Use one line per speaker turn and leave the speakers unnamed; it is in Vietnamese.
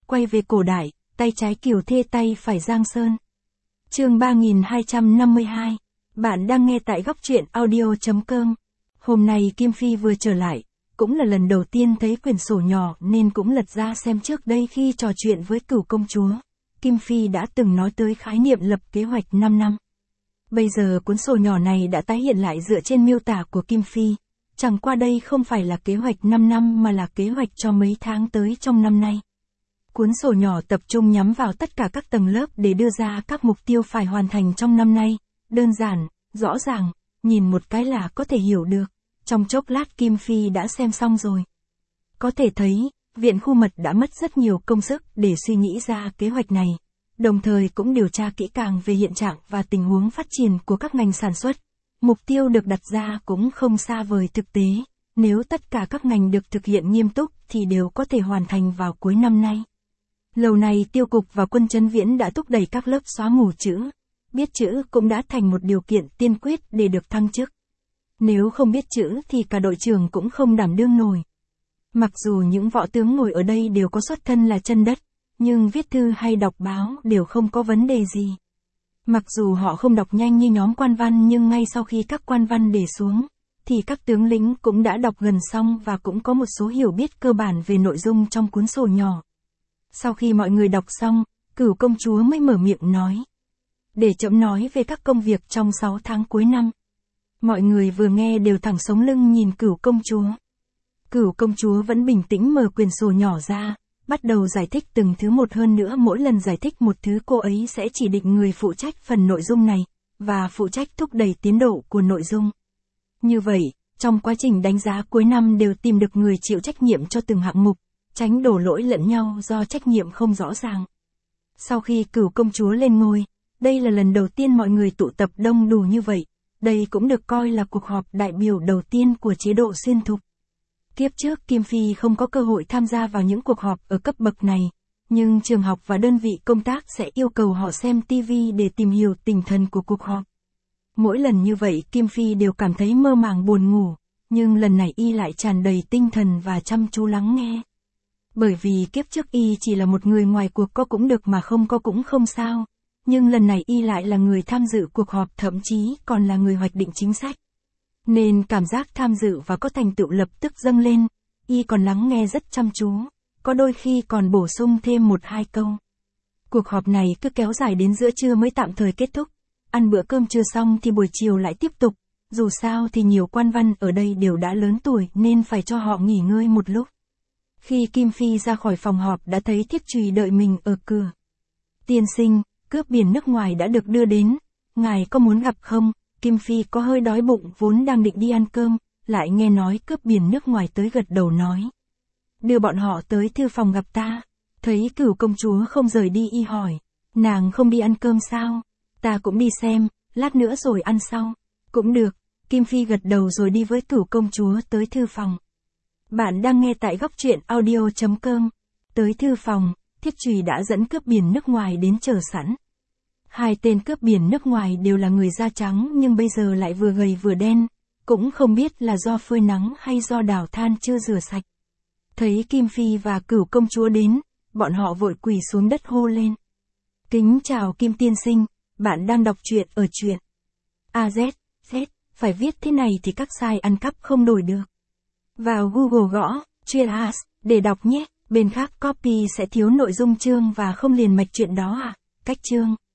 quay về cổ đại, tay trái Kiều Thê tay phải Giang Sơn. Chương 3252. Bạn đang nghe tại góc truyện audio.com. Hôm nay Kim Phi vừa trở lại, cũng là lần đầu tiên thấy quyển sổ nhỏ nên cũng lật ra xem. Trước đây khi trò chuyện với Cửu công chúa, Kim Phi đã từng nói tới khái niệm lập kế hoạch 5 năm. Bây giờ cuốn sổ nhỏ này đã tái hiện lại dựa trên miêu tả của Kim Phi. Chẳng qua đây không phải là kế hoạch 5 năm mà là kế hoạch cho mấy tháng tới trong năm nay. Cuốn sổ nhỏ tập trung nhắm vào tất cả các tầng lớp để đưa ra các mục tiêu phải hoàn thành trong năm nay. Đơn giản, rõ ràng, nhìn một cái là có thể hiểu được. Trong chốc lát Kim Phi đã xem xong rồi. Có thể thấy, Viện Khu Mật đã mất rất nhiều công sức để suy nghĩ ra kế hoạch này, đồng thời cũng điều tra kỹ càng về hiện trạng và tình huống phát triển của các ngành sản xuất. Mục tiêu được đặt ra cũng không xa vời thực tế, nếu tất cả các ngành được thực hiện nghiêm túc thì đều có thể hoàn thành vào cuối năm nay. Lâu nay Tiêu cục và Quân Trấn Viễn đã thúc đẩy các lớp xóa mù chữ. Biết chữ cũng đã thành một điều kiện tiên quyết để được thăng chức. Nếu không biết chữ thì cả đội trưởng cũng không đảm đương nổi. Mặc dù những võ tướng ngồi ở đây đều có xuất thân là chân đất, nhưng viết thư hay đọc báo đều không có vấn đề gì. Mặc dù họ không đọc nhanh như nhóm quan văn nhưng ngay sau khi các quan văn để xuống, thì các tướng lĩnh cũng đã đọc gần xong và cũng có một số hiểu biết cơ bản về nội dung trong cuốn sổ nhỏ. Sau khi mọi người đọc xong, Cửu công chúa mới mở miệng nói. Để trẫm nói về các công việc trong 6 tháng cuối năm. Mọi người vừa nghe đều thẳng sống lưng nhìn Cửu công chúa. Cửu công chúa vẫn bình tĩnh mở quyển sổ nhỏ ra, bắt đầu giải thích từng thứ một. Hơn nữa mỗi lần giải thích một thứ cô ấy sẽ chỉ định người phụ trách phần nội dung này, và phụ trách thúc đẩy tiến độ của nội dung. Như vậy, trong quá trình đánh giá cuối năm đều tìm được người chịu trách nhiệm cho từng hạng mục, tránh đổ lỗi lẫn nhau do trách nhiệm không rõ ràng. Sau khi Cửu công chúa lên ngôi, đây là lần đầu tiên mọi người tụ tập đông đủ như vậy. Đây cũng được coi là cuộc họp đại biểu đầu tiên của chế độ xuyên thục. Kiếp trước Kim Phi không có cơ hội tham gia vào những cuộc họp ở cấp bậc này, nhưng trường học và đơn vị công tác sẽ yêu cầu họ xem TV để tìm hiểu tinh thần của cuộc họp. Mỗi lần như vậy Kim Phi đều cảm thấy mơ màng buồn ngủ, nhưng lần này y lại tràn đầy tinh thần và chăm chú lắng nghe. Bởi vì kiếp trước y chỉ là một người ngoài cuộc, có cũng được mà không có cũng không sao. Nhưng lần này y lại là người tham dự cuộc họp, thậm chí còn là người hoạch định chính sách. Nên cảm giác tham dự và có thành tựu lập tức dâng lên, y còn lắng nghe rất chăm chú, có đôi khi còn bổ sung thêm 1-2 câu. Cuộc họp này cứ kéo dài đến giữa trưa mới tạm thời kết thúc, ăn bữa cơm trưa xong thì buổi chiều lại tiếp tục, dù sao thì nhiều quan văn ở đây đều đã lớn tuổi nên phải cho họ nghỉ ngơi một lúc. Khi Kim Phi ra khỏi phòng họp đã thấy Thiết Trùy đợi mình ở cửa. Tiên sinh, cướp biển nước ngoài đã được đưa đến, ngài có muốn gặp không? Kim Phi có hơi đói bụng, vốn đang định đi ăn cơm, lại nghe nói cướp biển nước ngoài tới gật đầu nói. Đưa bọn họ tới thư phòng gặp ta. Thấy Cửu công chúa không rời đi y hỏi, nàng không đi ăn cơm sao? Ta cũng đi xem, lát nữa rồi ăn sau. Cũng được, Kim Phi gật đầu rồi đi với Cửu công chúa tới thư phòng. Bạn đang nghe tại góc truyện audio.com. Tới thư phòng, Thiết Trùy đã dẫn cướp biển nước ngoài đến chờ sẵn. Hai tên cướp biển nước ngoài đều là người da trắng nhưng bây giờ lại vừa gầy vừa đen, cũng không biết là do phơi nắng hay do đào than chưa rửa sạch. Thấy Kim Phi và Cửu công chúa đến, bọn họ vội quỳ xuống đất hô lên. Kính chào Kim tiên sinh, bạn đang đọc truyện ở truyện. AZ, phải viết thế này thì các sai ăn cắp không đổi được. Vào Google gõ, truyện AS, để đọc nhé, bên khác copy sẽ thiếu nội dung chương và không liền mạch truyện đó à, cách chương.